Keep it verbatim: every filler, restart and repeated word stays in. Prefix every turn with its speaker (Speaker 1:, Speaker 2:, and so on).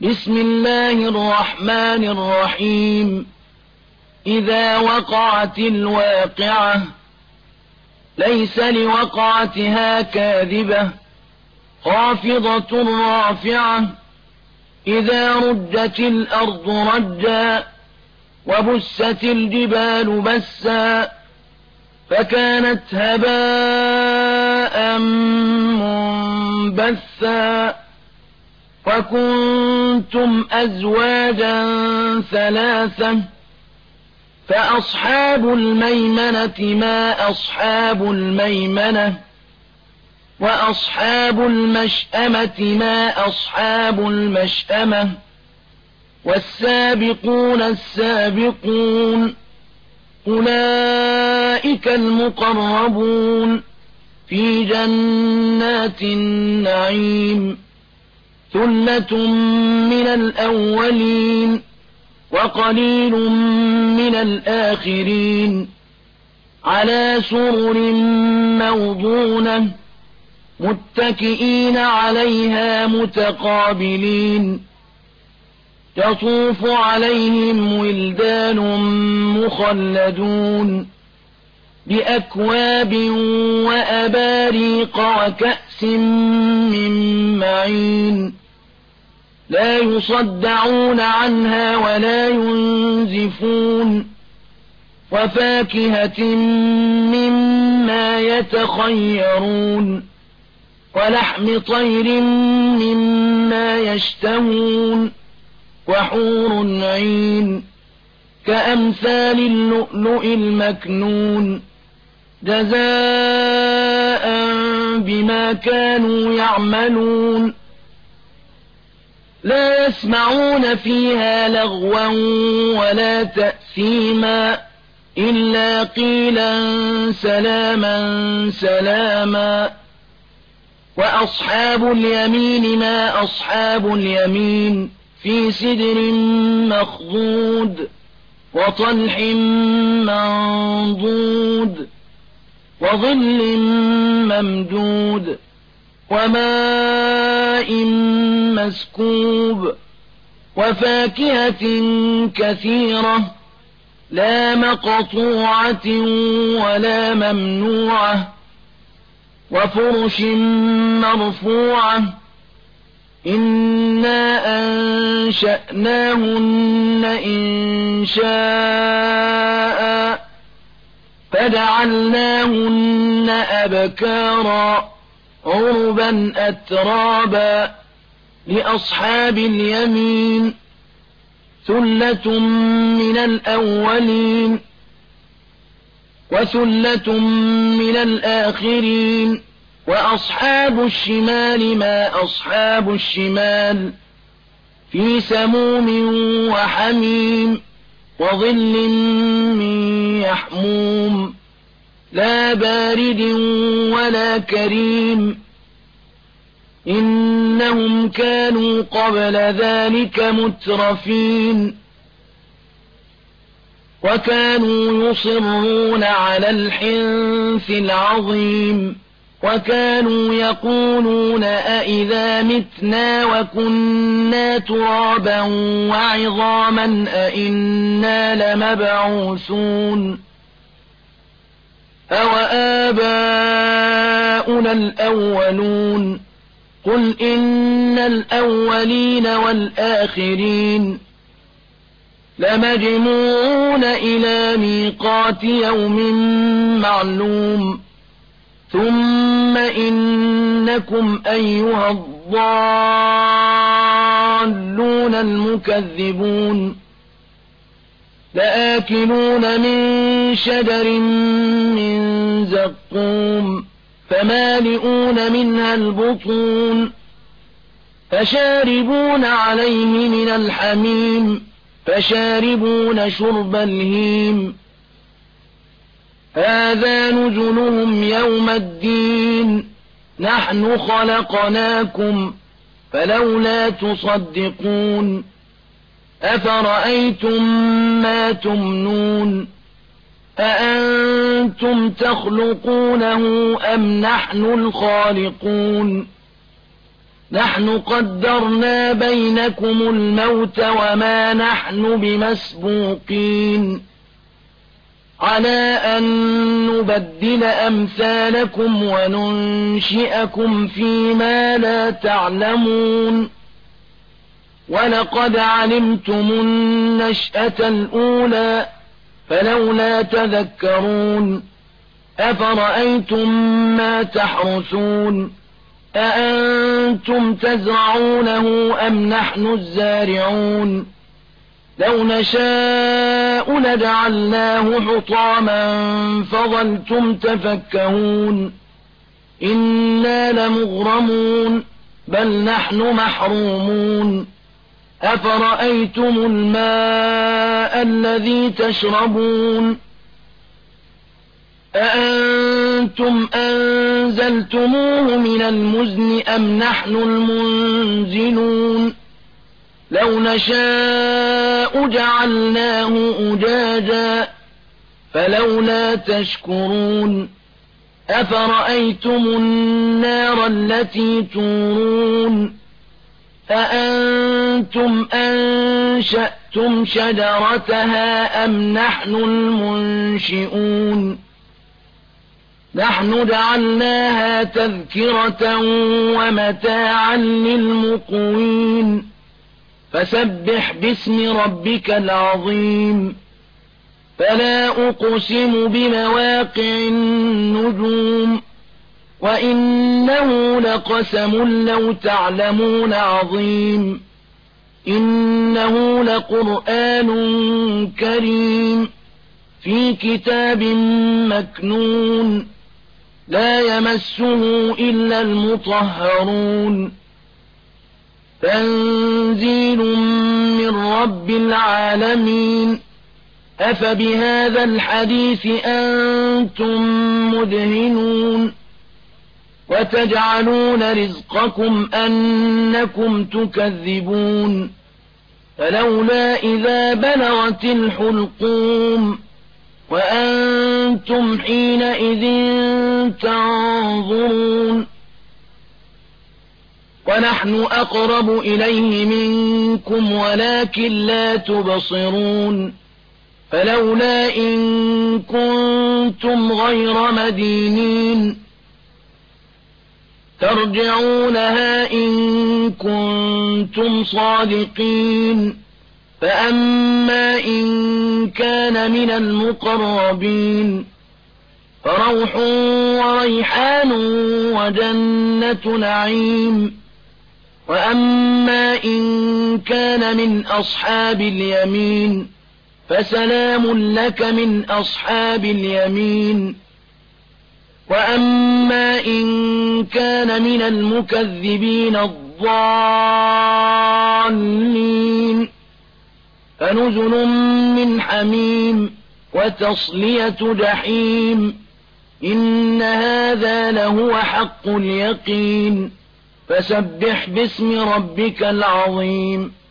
Speaker 1: بسم الله الرحمن الرحيم إذا وقعت الواقعة ليس لوقعتها كاذبة خافضة رافعة إذا رجت الأرض رجا وبست الجبال بسا فكانت هباء منبثا وكنتم أزواجا ثلاثة فأصحاب الميمنة ما أصحاب الميمنة وأصحاب المشأمة ما أصحاب المشأمة والسابقون السابقون أولئك المقربون في جنات النعيم ثلة من الأولين وقليل من الآخرين على سرر موضونة متكئين عليها متقابلين يطوف عليهم ولدان مخلدون بأكواب وأباريق وكأس من معين لا يصدعون عنها ولا ينزفون وفاكهة مما يتخيرون ولحم طير مما يشتهون وحور عين كأمثال اللؤلؤ المكنون جزاء بما كانوا يعملون لا يسمعون فيها لغوا ولا تأثيما إلا قيلا سلاما سلاما وأصحاب اليمين ما أصحاب اليمين في سدر مخضود وطلح منضود وظل ممدود وماء مسكوب وفاكهة كثيرة لا مقطوعة ولا ممنوعة وفرش مرفوعة إنا أنشأناهن إنشاء فجعلناهن أبكارا عربا أترابا لأصحاب اليمين ثلة من الأولين وثلة من الآخرين وأصحاب الشمال ما أصحاب الشمال في سموم وحميم وظل من يحموم لا بارد ولا كريم إنهم كانوا قبل ذلك مترفين وكانوا يصرون على الحنث العظيم وكانوا يقولون أئذا متنا وكنا ترابا وعظاما أئنا لمبعوثون أوآباؤنا الأولون قل إن الأولين والآخرين لمجموعون إلى ميقات يوم معلوم ثم إنكم أيها الضالون المكذبون لآكلون من شجر من زقوم فمالئون منها البطون فشاربون عليه من الحميم فشاربون شرب الهيم هذا نزلهم يوم الدين نحن خلقناكم فلولا تصدقون أفرأيتم ما تمنون أأنتم تخلقونه أم نحن الخالقون نحن قدرنا بينكم الموت وما نحن بمسبوقين على أن نبدل أمثالكم وننشئكم فيما لا تعلمون ولقد علمتم النشأة الأولى فلولا تذكرون أفرأيتم ما تحرثون أأنتم تزرعونه أم نحن الزارعون لو نشاء لجعلناه حطاما فظلتم تفكهون إنا لمغرمون بل نحن محرومون أفرأيتم الماء الذي تشربون أأنتم أنزلتموه من المزن أم نحن المنزلون لو نشاء جعلناه أجاجا فلولا تشكرون أفرأيتم النار التي تورون أأنتم أنشأتم شجرتها أم نحن المنشئون نحن جعلناها تذكرة ومتاعا للمقوين فسبح باسم ربك العظيم فلا أقسم بمواقع النجوم وإنه لقسم لو تعلمون عظيم إنه لقرآن كريم في كتاب مكنون لا يمسه إلا المطهرون تنزيل من رب العالمين أفبهذا الحديث أنتم مدهنون وتجعلون رزقكم أنكم تكذبون فلولا إذا بلغت الحلقوم وأنتم حينئذ تنظرون ونحن أقرب إليه منكم ولكن لا تبصرون فلولا إن كنتم غير مدينين ترجعونها إن كنتم صادقين فأما إن كان من المقربين فروح وريحان وجنة نعيم وأما إن كان من أصحاب اليمين فسلام لك من أصحاب اليمين وأما إن كان من المكذبين الضالين فنزل من حميم وتصلية جحيم إن هذا لهو حق اليقين فسبح باسم ربك العظيم